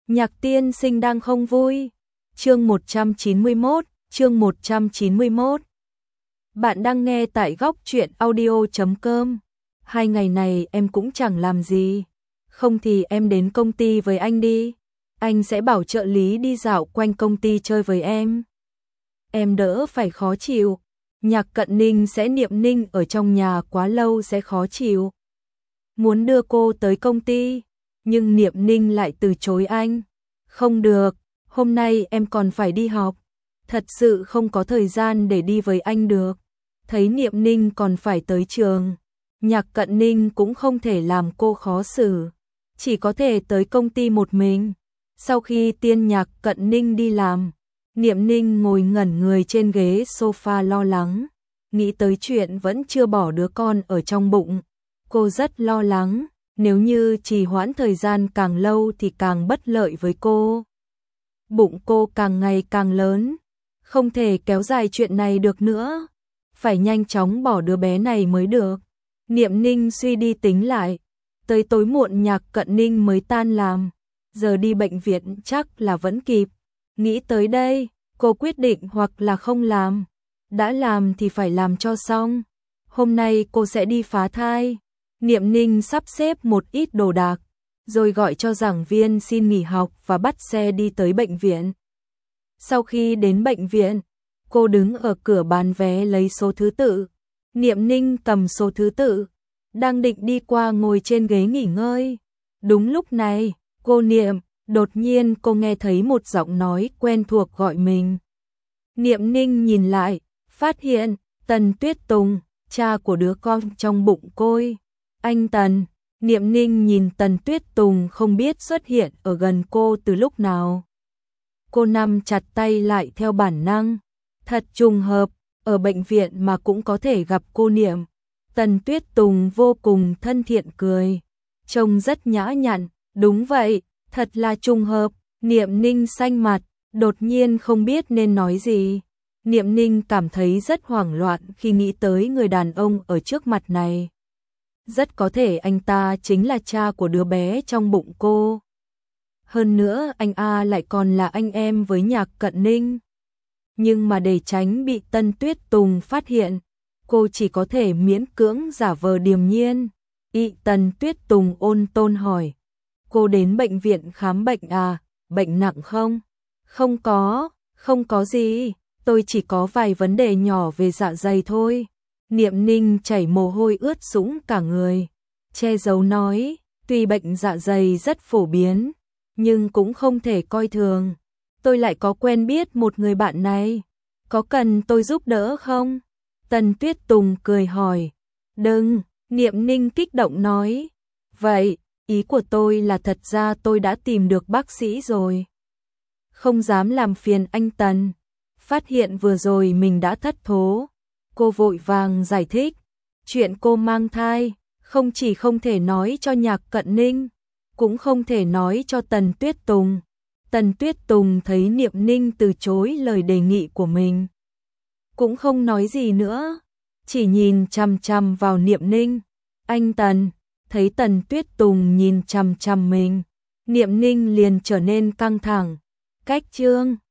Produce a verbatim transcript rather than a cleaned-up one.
Nhạc tiên sinh đang không vui. Chương một trăm chín mươi mốt, chương một trăm chín mươi mốt. Bạn đang nghe tại góc truyện audio chấm com. Hai ngày này em cũng chẳng làm gì. Không thì em đến công ty với anh đi. Anh sẽ bảo trợ lý đi dạo quanh công ty chơi với em. Em đỡ phải khó chịu. Nhạc Cận Ninh sẽ Niệm Ninh ở trong nhà quá lâu sẽ khó chịu. Muốn đưa cô tới công ty, nhưng Niệm Ninh lại từ chối anh. Không được, hôm nay em còn phải đi học. Thật sự không có thời gian để đi với anh được. Thấy Niệm Ninh còn phải tới trường, Nhạc Cận Ninh cũng không thể làm cô khó xử. Chỉ có thể tới công ty một mình. Sau khi tiên Nhạc Cận Ninh đi làm, Niệm Ninh ngồi ngẩn người trên ghế sofa lo lắng. Nghĩ tới chuyện vẫn chưa bỏ đứa con ở trong bụng. Cô rất lo lắng, nếu như trì hoãn thời gian càng lâu thì càng bất lợi với cô. Bụng cô càng ngày càng lớn, không thể kéo dài chuyện này được nữa. Phải nhanh chóng bỏ đứa bé này mới được. Niệm Ninh suy đi tính lại, tới tối muộn Nhạc Cận Ninh mới tan làm. Giờ đi bệnh viện chắc là vẫn kịp. Nghĩ tới đây, cô quyết định hoặc là không làm. Đã làm thì phải làm cho xong. Hôm nay cô sẽ đi phá thai. Niệm Ninh sắp xếp một ít đồ đạc, rồi gọi cho giảng viên xin nghỉ học và bắt xe đi tới bệnh viện. Sau khi đến bệnh viện, cô đứng ở cửa bán vé lấy số thứ tự. Niệm Ninh cầm số thứ tự, đang định đi qua ngồi trên ghế nghỉ ngơi. Đúng lúc này, cô Niệm, đột nhiên cô nghe thấy một giọng nói quen thuộc gọi mình. Niệm Ninh nhìn lại, phát hiện Tần Tuyết Tùng, cha của đứa con trong bụng cô. Anh Tần. Niệm Ninh nhìn Tần Tuyết Tùng không biết xuất hiện ở gần cô từ lúc nào. Cô nắm chặt tay lại theo bản năng. Thật trùng hợp, ở bệnh viện mà cũng có thể gặp cô Niệm. Tần Tuyết Tùng vô cùng thân thiện cười, trông rất nhã nhặn. Đúng vậy, thật là trùng hợp. Niệm Ninh xanh mặt, đột nhiên không biết nên nói gì. Niệm Ninh cảm thấy rất hoảng loạn khi nghĩ tới người đàn ông ở trước mặt này. Rất có thể anh ta chính là cha của đứa bé trong bụng cô. Hơn nữa anh A lại còn là anh em với Nhạc Cận Ninh. Nhưng mà để tránh bị Tần Tuyết Tùng phát hiện, cô chỉ có thể miễn cưỡng giả vờ điềm nhiên. Y Tần Tuyết Tùng ôn tồn hỏi. Cô đến bệnh viện khám bệnh à, bệnh nặng không? Không có, không có gì, tôi chỉ có vài vấn đề nhỏ về dạ dày thôi. Niệm Ninh chảy mồ hôi ướt sũng cả người, che giấu nói, tuy bệnh dạ dày rất phổ biến, nhưng cũng không thể coi thường. Tôi lại có quen biết một người bạn này, có cần tôi giúp đỡ không? Tần Tuyết Tùng cười hỏi. Đừng, Niệm Ninh kích động nói. Vậy, ý của tôi là thật ra tôi đã tìm được bác sĩ rồi. Không dám làm phiền anh Tần. Phát hiện vừa rồi mình đã thất thố. Cô vội vàng giải thích. Chuyện cô mang thai, không chỉ không thể nói cho Nhạc Cận Ninh, cũng không thể nói cho Tần Tuyết Tùng. Tần Tuyết Tùng thấy Niệm Ninh từ chối lời đề nghị của mình, cũng không nói gì nữa, chỉ nhìn chằm chằm vào Niệm Ninh. Anh Tần, thấy Tần Tuyết Tùng nhìn chằm chằm mình, Niệm Ninh liền trở nên căng thẳng. Cách chương